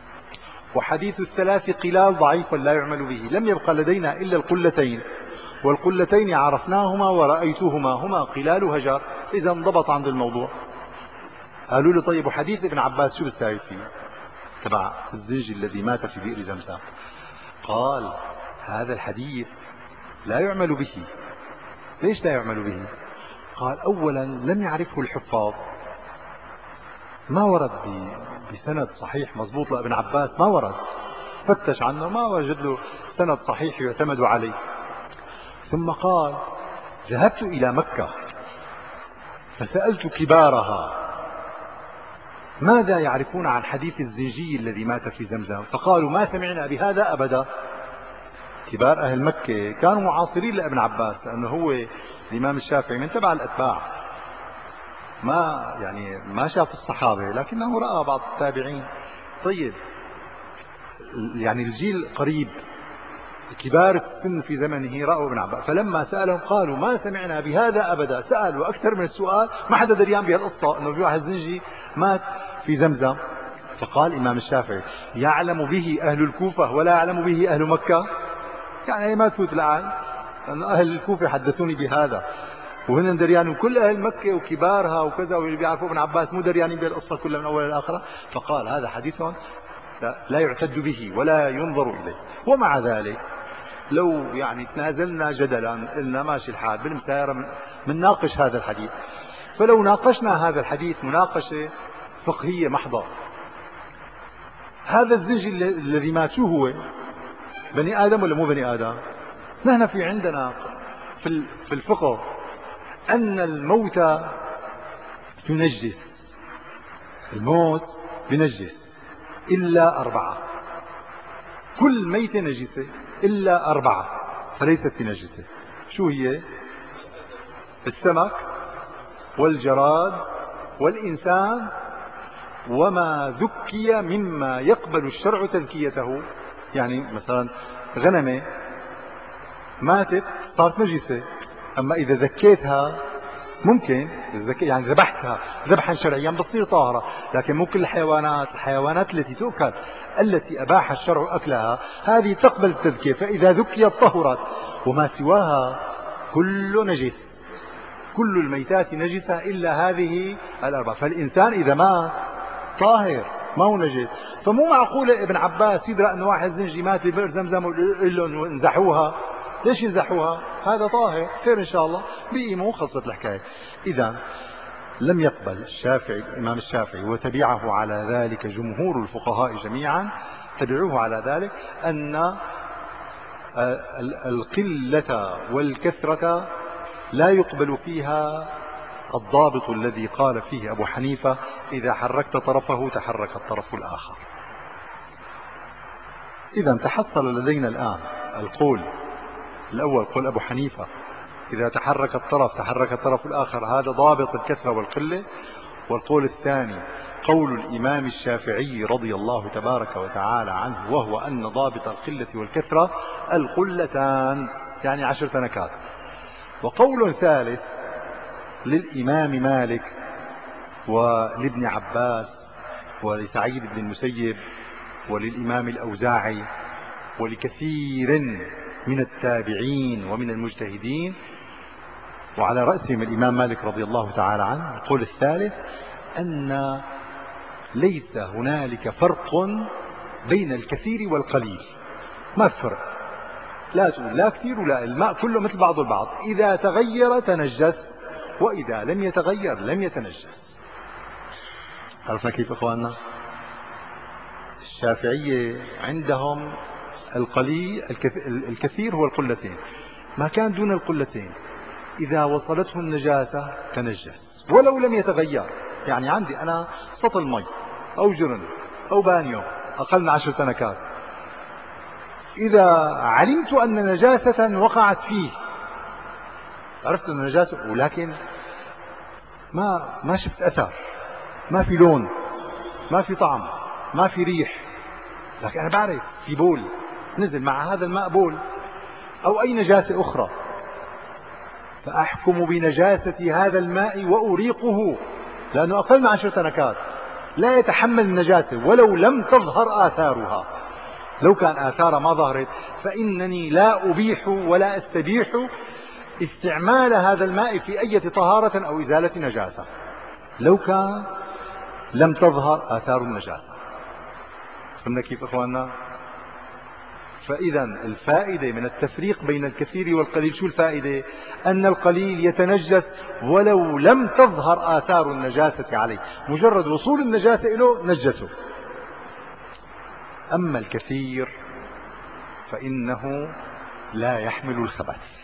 وحديث الثلاث قلال ضعيف لا يعمل به، لم يبقى لدينا إلا القلتين، والقلتين عرفناهما ورأيتهما هما قلال هجر، إذا انضبط عند الموضوع. قالوا له طيب وحديث ابن عباس شو بتساوي فيه تبع الزنجي الذي مات في بئر زمزم؟ قال هذا الحديث لا يعمل به. ليش لا يعمل به؟ قال أولا لم يعرفه الحفاظ، ما ورد بسند صحيح مضبوط لابن عباس، ما ورد، فتش عنه ما وجد له سند صحيح يعتمد عليه. ثم قال ذهبت إلى مكة فسألت كبارها ماذا يعرفون عن حديث الزنجي الذي مات في زمزم، فقالوا ما سمعنا بهذا أبدا. كبار أهل مكة كانوا معاصرين لابن عباس، لأنه هو الإمام الشافعي من تبع الأتباع، ما يعني ما شاف الصحابة لكنه رأى بعض التابعين. طيب يعني الجيل قريب، كبار السن في زمنه رأوا ابن عباس، فلما سألهم قالوا ما سمعنا بهذا أبدا. سألوا أكثر من السؤال، ما حدا دريان بهالقصة أنه في واحد زنجي مات في زمزم. فقال الإمام الشافعي يعلم به أهل الكوفة ولا يعلم به أهل مكة؟ يعني ما تفوت الآن، لأن أهل الكوفة حدثوني بهذا وهن دريان، وكل أهل مكة وكبارها وكذا واللي بيعرفوا ابن عباس مو دريانين بالقصة كلها من أول لآخرة. فقال هذا حديث لا يعتد به ولا ينظر إليه. ومع ذلك لو يعني تنازلنا جدلا قلنا ماشي الحال بالمسايرة منناقش هذا الحديث، فلو ناقشنا هذا الحديث مناقشة فقهية محضة، هذا الزنجي الذي مات شو هو؟ بني آدم ولا مو بني آدم؟ نحن في عندنا في الفقه أن الموت تنجس، الموت بنجس إلا أربعة، كل ميتة نجسة إلا أربعة فليست بنجسة. شو هي؟ السمك والجراد والإنسان وما ذكي مما يقبل الشرع تذكيته. يعني مثلا غنمة ماتت صارت نجسة، أما إذا ذكيتها ممكن يعني ذبحتها ذبحا شرعيا بتصير طاهرة، لكن مو كل الحيوانات، الحيوانات التي تؤكل التي أباح الشرع أكلها هذه تقبل التذكية، فإذا ذكيت طهرت، وما سواها كل نجس، كل الميتات نجسة إلا هذه الأربعة. فالإنسان إذا مات طاهر ما هو نجس. فمو معقولة ابن عباس يدرى أن واحد زنجي مات ببئر زمزم ويقول لهم انزحوها. ليش ينزحوها؟ هذا طاهر خير إن شاء الله، بيقيموا خلصت الحكاية. إذا لم يقبل الشافعي الإمام الشافعي وتبعه على ذلك جمهور الفقهاء جميعا، تبعوه على ذلك، أن القلة والكثرة لا يقبل فيها الضابط الذي قال فيه أبو حنيفة: إذا حركت طرفه تحرك الطرف الآخر. إذا تحصل لدينا الآن القول الأول قول أبو حنيفة: إذا تحرك الطرف تحرك الطرف الآخر، هذا ضابط الكثرة والقلة. والقول الثاني قول الإمام الشافعي رضي الله تبارك وتعالى عنه، وهو أن ضابط القلة والكثرة القلتان، يعني عشر تنكات. وقول ثالث للإمام مالك ولابن عباس ولسعيد بن المسيب وللإمام الأوزاعي ولكثير من التابعين ومن المجتهدين، وعلى رأسهم الإمام مالك رضي الله تعالى عنه. القول الثالث أن ليس هنالك فرق بين الكثير والقليل، ما في فرق، لا تقول لا كثير ولا، الماء كله مثل بعضه البعض، إذا تغير تنجس وإذا لم يتغير لم يتنجس. عرفنا كيف إخواننا؟ الشافعية عندهم القليل الكثير هو القلتين، ما كان دون القلتين إذا وصلته النجاسة تنجس ولو لم يتغير. يعني عندي أنا سطل مي أو جرن أو بانيو أقل من عشر تنكات، إذا علمت أن نجاسة وقعت فيه، عرفت أن نجاسة، ولكن ما ما شفت أثر، ما في لون، ما في طعم، ما في ريح، لكن أنا بعرف في بول نزل مع هذا الماء بول أو أي نجاسة أخرى، فأحكم بنجاسة هذا الماء وأريقه، لأنه أقل من عشر تنكات لا يتحمل النجاسة ولو لم تظهر آثارها. لو كان آثارها ما ظهرت فإنني لا أبيح ولا أستبيح استعمال هذا الماء في أي طهارة أو إزالة نجاسة لو كان لم تظهر آثار النجاسة. فهمنا كيف إخواننا؟ فإذا الفائدة من التفريق بين الكثير والقليل شو الفائدة؟ أن القليل يتنجس ولو لم تظهر آثار النجاسة عليه، مجرد وصول النجاسة إليه نجسه. أما الكثير فإنه لا يحمل الخبث.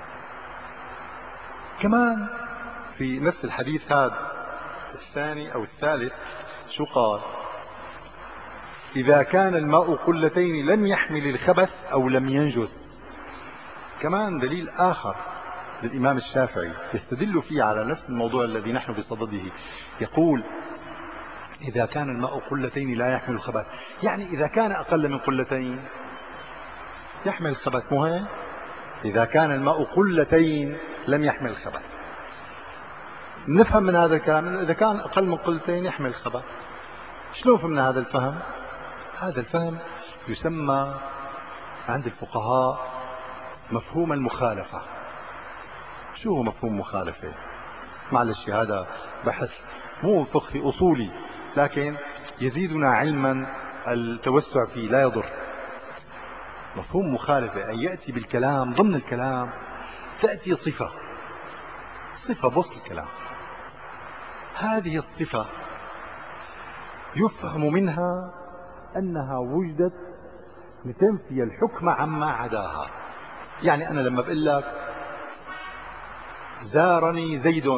كمان في نفس الحديث هذا الثاني أو الثالث شو قال؟ إذا كان الماء قلتين لم يحمل الخبث أو لم ينجس. كمان دليل آخر للإمام الشافعي يستدل فيه على نفس الموضوع الذي نحن بصدده. يقول: إذا كان الماء قلتين لا يحمل الخبث، يعني إذا كان أقل من قلتين يحمل الخبث، مو هيك؟ إذا كان الماء قلتين لم يحمل الخبث. نفهم من هذا الكلام إذا كان أقل من قلتين يحمل الخبث. شلون فهمنا هذا الفهم؟ هذا الفهم يسمى عند الفقهاء مفهوم المخالفة. شو هو مفهوم مخالفة؟ معلش هذا بحث مو فقهي أصولي، لكن يزيدنا علما التوسع فيه لا يضر. مفهوم مخالفة أن يأتي بالكلام ضمن الكلام تأتي صفة صفة بوسط الكلام، هذه الصفة يفهم منها أنها وجدت لتنفي الحكم عما عداها. يعني أنا لما بقول لك زارني زيد،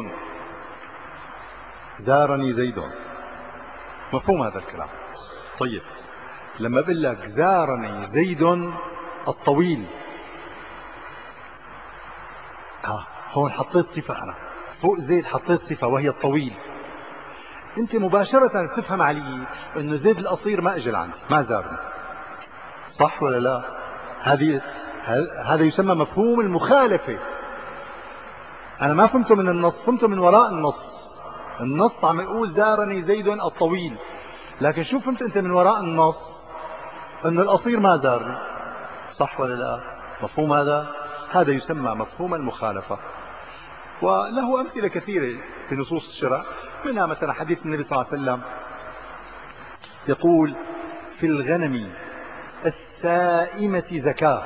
زارني زيد، مفهوم هذا الكلام؟ طيب لما بقول لك زارني زيد الطويل، ها هون حطيت صفة، أنا فوق زيد حطيت صفة وهي الطويل، أنت مباشرة بتفهم علي أنه زيد القصير ما أجل عندي، ما زارني، صح ولا لا؟ هذه هذا يسمى مفهوم المخالفة. أنا ما فهمته من النص، فهمته من وراء النص. النص عم يقول زارني زيد الطويل، لكن شو فهمت أنت من وراء النص؟ أن القصير ما زارني، صح ولا لا؟ مفهوم هذا؟ هذا يسمى مفهوم المخالفة، وله أمثلة كثيرة في نصوص الشرع، منها مثلا حديث النبي صلى الله عليه وسلم يقول: في الغنم السائمة زكاة،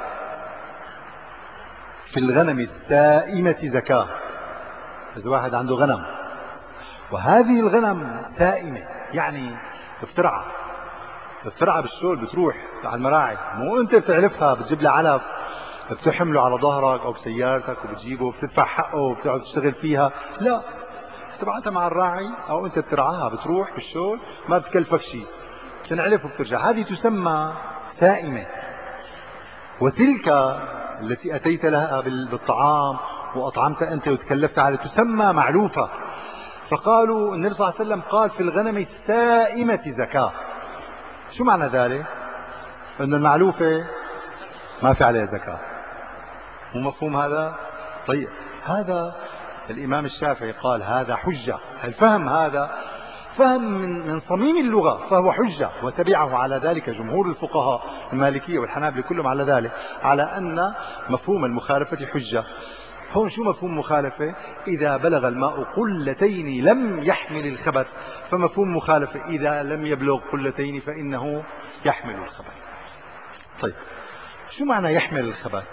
في الغنم السائمة زكاة. إذا واحد عنده غنم وهذه الغنم سائمة، يعني بترعى بترعى بالشول، بتروح على المراعي، مو انت بتعلفها بتجيب لها علف بتحمله على ظهرك او بسيارتك وبتجيبه وبتدفع حقه وبتقعد تشتغل فيها، لا، تبعتها مع الراعي او انت بترعاها، بتروح بالشول ما بتكلفك شيء، بتنعلف وبترجع. هذه تسمى سائمة. وتلك التي اتيت لها بالطعام واطعمت انت وتكلفت عليها تسمى معلوفة. فقالوا النبي صلى الله عليه وسلم قال في الغنم السائمة زكاة. شو معنى ذلك؟ أن المعلوفة ما في عليها زكاة. مو مفهوم هذا؟ طيب، هذا الإمام الشافعي قال هذا حجة. الفهم هذا فهم من من صميم اللغة، فهو حجة، وتبعه على ذلك جمهور الفقهاء المالكية والحنابلة كلهم على ذلك، على أن مفهوم المخالفة حجة. هون شو مفهوم مخالفة؟ إذا بلغ الماء قلتين لم يحمل الخبث، فمفهوم مخالفة إذا لم يبلغ قلتين فإنه يحمل الخبث. طيب، شو معنى يحمل الخبث؟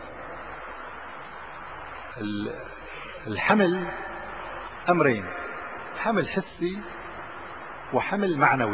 الحمل أمرين، حمل حسي وحمل معنوي.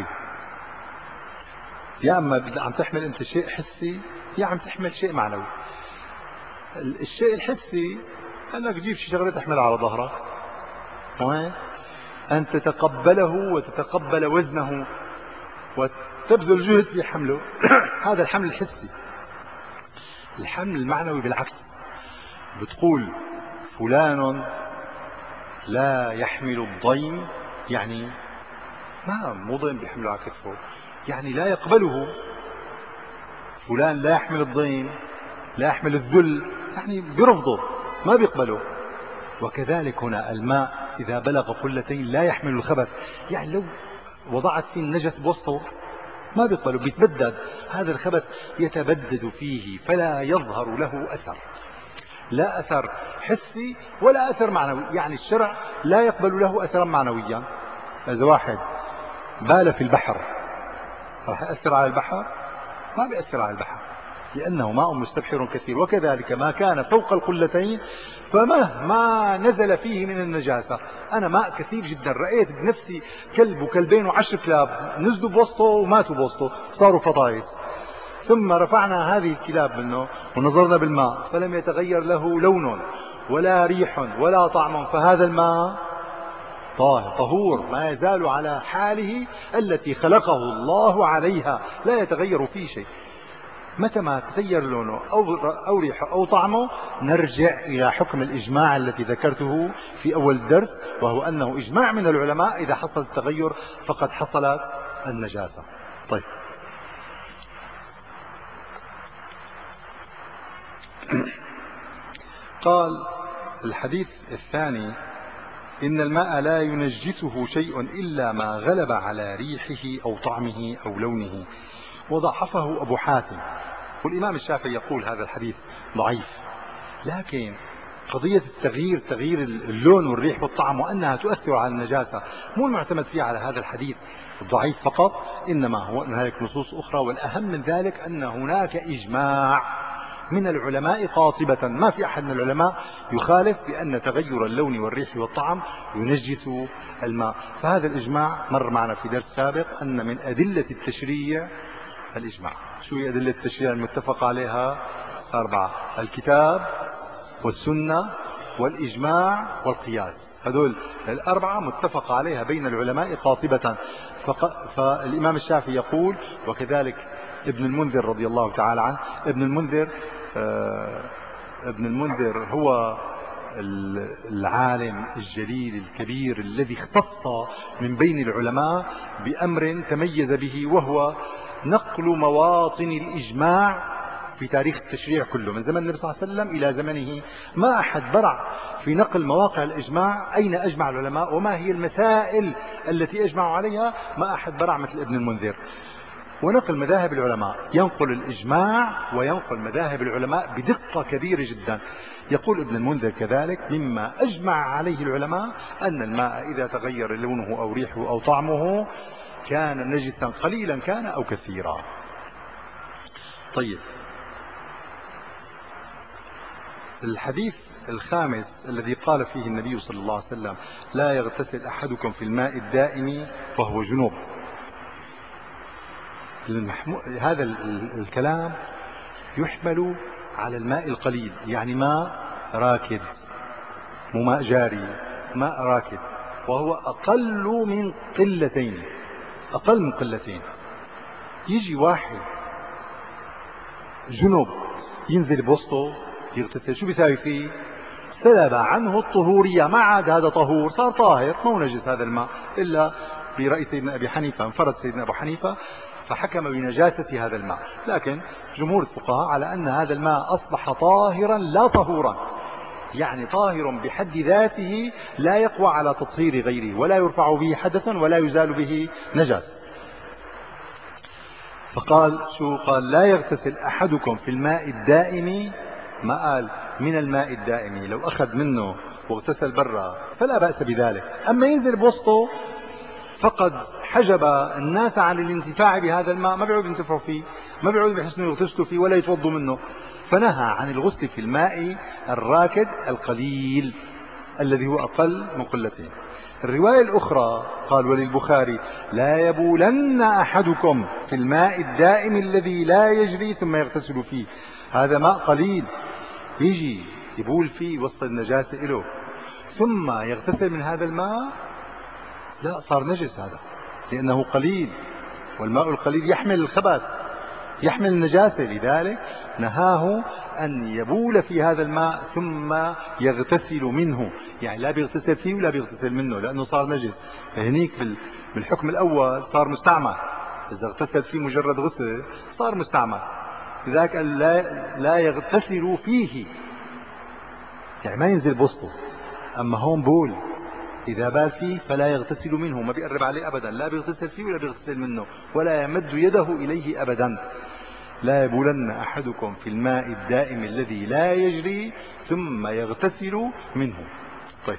يا أما عم تحمل أنت شيء حسي يا عم تحمل شيء معنوي. الشيء الحسي أنك تجيب شي شغلة تحمل على ظهرك، وين أن تتقبله وتتقبل وزنه وتبذل جهد في حمله هذا الحمل الحسي. الحمل المعنوي بالعكس، بتقول فلان لا يحمل الضيم، يعني ما مو ضيم بيحمله على كتفه، يعني لا يقبله. فلان لا يحمل الضيم، لا يحمل الذل، يعني بيرفضه ما بيقبله. وكذلك هنا الماء إذا بلغ قلتين لا يحمل الخبث، يعني لو وضعت فيه النجس بوسطه ما بيقبله، بيتبدد. هذا الخبث يتبدد فيه فلا يظهر له أثر، لا أثر حسي ولا أثر معنوي. يعني الشرع لا يقبل له أثرا معنويا. إذا واحد بال في البحر راح يأثر على البحر؟ ما بيأثر على البحر، لأنه ماء مستبحر كثير. وكذلك ما كان فوق القلتين فمهما نزل فيه من النجاسة. أنا ماء كثير جدا، رأيت بنفسي كلب وكلبين وعشر كلاب نزلوا بوسطه وماتوا بوسطه، صاروا فطايس، ثم رفعنا هذه الكلاب منه ونظرنا بالماء فلم يتغير له لون ولا ريح ولا طعم، فهذا الماء طاهر طهور ما يزال على حاله التي خلقه الله عليها، لا يتغير فيه شيء. متى ما تغير لونه أو ريحه أو طعمه نرجع إلى حكم الإجماع الذي ذكرته في أول الدرس، وهو أنه إجماع من العلماء إذا حصل التغير فقد حصلت النجاسة. طيب، قال الحديث الثاني إن الماء لا ينجسه شيء إلا ما غلب على ريحه أو طعمه أو لونه، وضعفه أبو حاتم. والإمام الشافعي يقول هذا الحديث ضعيف، لكن قضية التغيير تغيير اللون والريح والطعم وأنها تؤثر على النجاسة مو المعتمد فيها على هذا الحديث الضعيف فقط، إنما هو هناك نصوص أخرى. والأهم من ذلك أن هناك إجماع من العلماء قاطبة، ما في أحد من العلماء يخالف بأن تغير اللون والريح والطعم ينجس الماء. فهذا الإجماع مر معنا في درس سابق أن من أدلة التشريع الإجماع. شو هي أدلة التشريع المتفق عليها؟ أربعة: الكتاب والسنة والإجماع والقياس. هذول الأربعة متفق عليها بين العلماء قاطبة. فالإمام الشافعي يقول، وكذلك ابن المنذر رضي الله تعالى عنه. ابن المنذر آه ابن المنذر هو العالم الجليل الكبير الذي اختص من بين العلماء بأمر تميز به، وهو نقل مواطن الإجماع في تاريخ التشريع كله من زمن النبي صلى الله عليه وسلم إلى زمنه. ما أحد برع في نقل مواقع الإجماع، أين أجمع العلماء وما هي المسائل التي أجمعوا عليها، ما أحد برع مثل ابن المنذر. ونقل مذاهب العلماء، ينقل الإجماع وينقل مذاهب العلماء بدقة كبيرة جدا. يقول ابن المنذر كذلك مما أجمع عليه العلماء أن الماء إذا تغير لونه أو ريحه أو طعمه كان نجسا قليلا كان أو كثيرا. طيب، الحديث الخامس الذي قال فيه النبي صلى الله عليه وسلم لا يغتسل أحدكم في الماء الدائم وهو جنوب. المحمو... هذا الكلام يحمل على الماء القليل، يعني ماء راكد، مو ماء جاري، ماء راكد، وهو أقل من قلتين، أقل من قلتين. يجي واحد جنوب ينزل بوسطه يغتسل، شو بيساوي فيه؟ سلب عنه الطهورية، ما عاد هذا طهور، صار طاهر، مو نجس هذا الماء إلا برأي سيدنا أبي حنيفة، انفرد سيدنا أبو حنيفة فحكم بنجاسة هذا الماء. لكن جمهور الفقهاء على أن هذا الماء أصبح طاهرا لا طهورا، يعني طاهر بحد ذاته لا يقوى على تطهير غيره، ولا يرفع به حدث ولا يزال به نجس. فقال شو قال؟ لا يغتسل أحدكم في الماء الدائم، ما قال من الماء الدائم، لو أخذ منه واغتسل برا فلا بأس بذلك. أما ينزل بوسطه فقد حجب الناس عن الانتفاع بهذا الماء، ما بيعودوا ينتفعوا فيه، ما بيعودوا بيحسنوا يغتسلوا فيه ولا يتوضوا منه، فنهى عن الغسل في الماء الراكد القليل الذي هو أقل من قلتين. الرواية الأخرى قال وللبخاري لا يبولن أحدكم في الماء الدائم الذي لا يجري ثم يغتسل فيه. هذا ماء قليل يجي يبول فيه وسط النجاسة له ثم يغتسل من هذا الماء، لا صار نجس هذا، لأنه قليل، والماء القليل يحمل الخبث، يحمل النجاسة، لذلك نهاه أن يبول في هذا الماء ثم يغتسل منه، يعني لا بيغتسل فيه ولا بيغتسل منه لأنه صار نجس. فهنيك بالحكم الأول صار مستعمل، إذا اغتسل فيه مجرد غسل صار مستعمل، لذلك لا, لا يغتسل فيه، يعني ما ينزل بوسطه. أما هون بول إذا بال فيه فلا يغتسل منه، ما بيقرب عليه أبدا، لا بيغتسل فيه ولا بيغتسل منه ولا يمد يده إليه أبدا. لا يبولن أحدكم في الماء الدائم الذي لا يجري ثم يغتسل منه. طيب،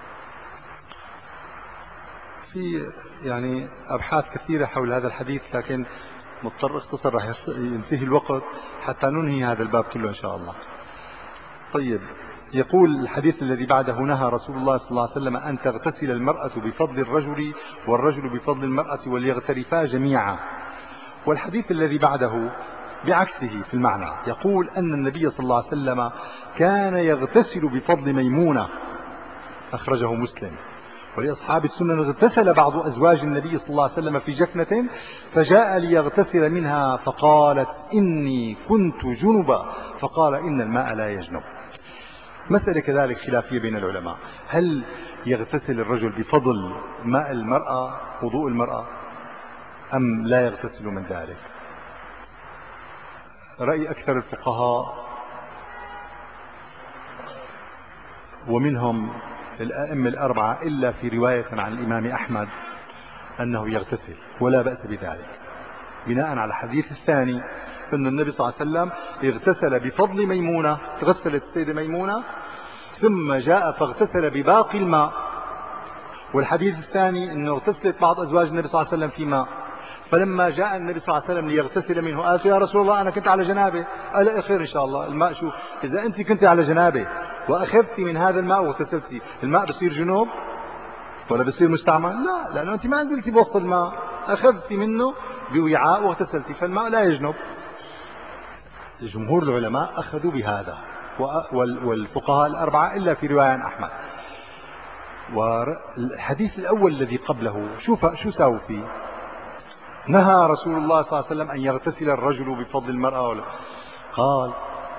في يعني أبحاث كثيرة حول هذا الحديث، لكن مضطر اختصر، رح ينتهي الوقت حتى ننهي هذا الباب كله إن شاء الله. طيب، يقول الحديث الذي بعده نهى رسول الله صلى الله عليه وسلم أن تغتسل المرأة بفضل الرجل والرجل بفضل المرأة وليغترفا جميعا. والحديث الذي بعده بعكسه في المعنى، يقول أن النبي صلى الله عليه وسلم كان يغتسل بفضل ميمونة، أخرجه مسلم. ولأصحاب السنن اغتسل بعض أزواج النبي صلى الله عليه وسلم في جفنة فجاء ليغتسل منها فقالت إني كنت جنبا، فقال إن الماء لا يجنب. مسألة كذلك خلافية بين العلماء، هل يغتسل الرجل بفضل ماء المرأة وضوء المرأة أم لا يغتسل من ذلك؟ رأي أكثر الفقهاء ومنهم الأئمة الأربعة إلا في رواية عن الإمام أحمد أنه يغتسل ولا بأس بذلك، بناء على الحديث الثاني أن النبي صلى الله عليه وسلم اغتسل بفضل ميمونة، تغسلت السيدة ميمونة ثم جاء فاغتسل بباقي الماء. والحديث الثاني أنه اغتسلت بعض أزواج النبي صلى الله عليه وسلم في ماء، فلما جاء النبي صلى الله عليه وسلم ليغتسل منه قالت يا رسول الله أنا كنت على جنابه. قال لا خير إن شاء الله، الماء شو إذا أنت كنت على جنابه وأخذت من هذا الماء واغتسلتي، الماء بصير جنوب ولا بصير مستعمل؟ لا، لأنه أنت ما نزلتي بوسط الماء، أخذتي منه بوعاء واغتسلتي، فالماء لا يجنب. جمهور العلماء أخذوا بهذا والفقهاء الأربعة إلا في رواية عن أحمد. والحديث الأول الذي قبله شوف شو ساووا فيه، نهى رسول الله صلى الله عليه وسلم أن يغتسل الرجل بفضل المرأة ولا. قال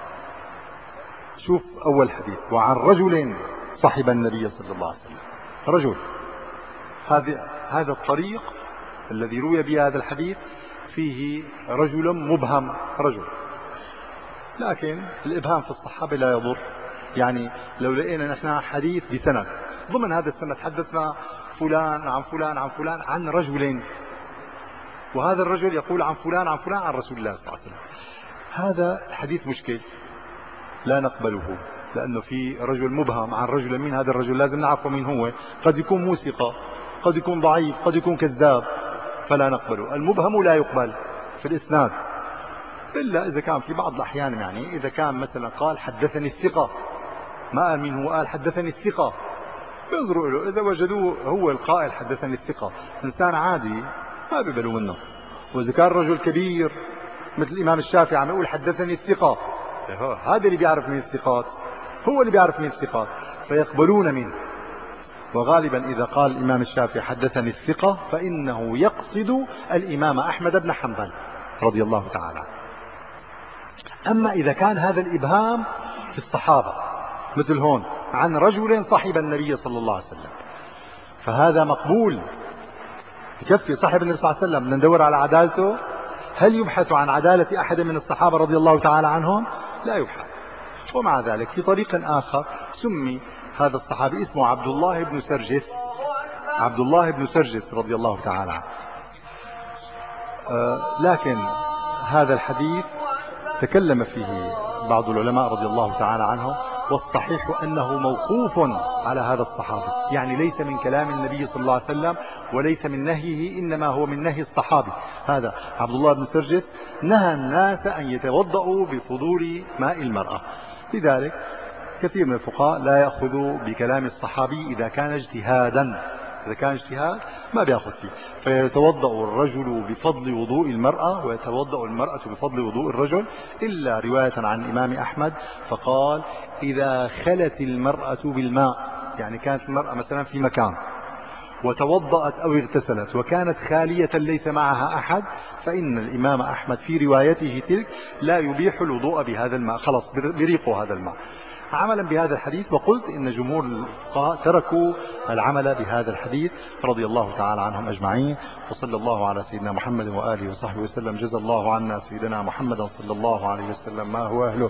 شوف أول حديث وعن رجل صحب النبي صلى الله عليه وسلم، رجل، هذا هذا الطريق الذي روي به هذا الحديث فيه رجل مبهم، رجل، لكن الإبهام في الصحابة لا يضر. يعني لو لقينا نحن حديث بسند ضمن هذا السند حدثنا فلان عن فلان عن فلان عن رجل، وهذا الرجل يقول عن فلان عن فلان عن رسول الله صلى الله عليه وسلم، هذا الحديث مشكل لا نقبله، لأنه في رجل مبهم عن رجل، من هذا الرجل لازم نعرفه مين هو، قد يكون مو ثقة، قد يكون ضعيف، قد يكون كذاب، فلا نقبله. المبهم لا يقبل في الإسناد إلا إذا كان في بعض الأحيان، يعني إذا كان مثلا قال حدثني الثقة ما قال مين هو، قال حدثني الثقة. بينظروا له، إذا وجدوه هو القائل حدثني الثقة إنسان عادي ما بيقبلوا منه. وإذا كان رجل كبير مثل الإمام الشافعي عم يقول حدثني الثقة، هذا اللي بيعرف من الثقات، هو اللي بيعرف من الثقات، فيقبلون منه. وغالبا إذا قال الإمام الشافعي حدثني الثقة فإنه يقصد الإمام أحمد بن حنبل رضي الله تعالى. أما إذا كان هذا الإبهام في الصحابة مثل هون عن رجل صحب النبي صلى الله عليه وسلم فهذا مقبول، يكفي صاحب النبي صلى الله عليه وسلم، بدنا ندور على عدالته. هل يبحث عن عدالة أحد من الصحابة رضي الله تعالى عنهم؟ لا يبحث. ومع ذلك في طريق آخر سمي هذا الصحابي اسمه عبد الله بن سرجس، عبد الله بن سرجس رضي الله تعالى عنه. آه لكن هذا الحديث تكلم فيه بعض العلماء رضي الله تعالى عنهم، والصحيح أنه موقوف على هذا الصحابي، يعني ليس من كلام النبي صلى الله عليه وسلم وليس من نهيه، إنما هو من نهي الصحابي. هذا عبد الله بن سرجس نهى الناس أن يتوضأوا بفضول ماء المرأة، لذلك كثير من الفقهاء لا يأخذوا بكلام الصحابي إذا كان اجتهادا، إذا كان اجتهاد ما بيأخذ فيه. فيتوضأ الرجل بفضل وضوء المرأة ويتوضأ المرأة بفضل وضوء الرجل، إلا رواية عن الإمام أحمد فقال إذا خلت المرأة بالماء، يعني كانت المرأة مثلا في مكان وتوضأت أو اغتسلت وكانت خالية ليس معها أحد، فإن الإمام أحمد في روايته تلك لا يبيح الوضوء بهذا الماء، خلاص بريقوا هذا الماء، عملا بهذا الحديث. وقلت إن جمهور الفقهاء تركوا العمل بهذا الحديث رضي الله تعالى عنهم أجمعين. وصلى الله على سيدنا محمد وآله وصحبه وسلم. جزا الله عنا سيدنا محمدا صلى الله عليه وسلم ما هو أهله.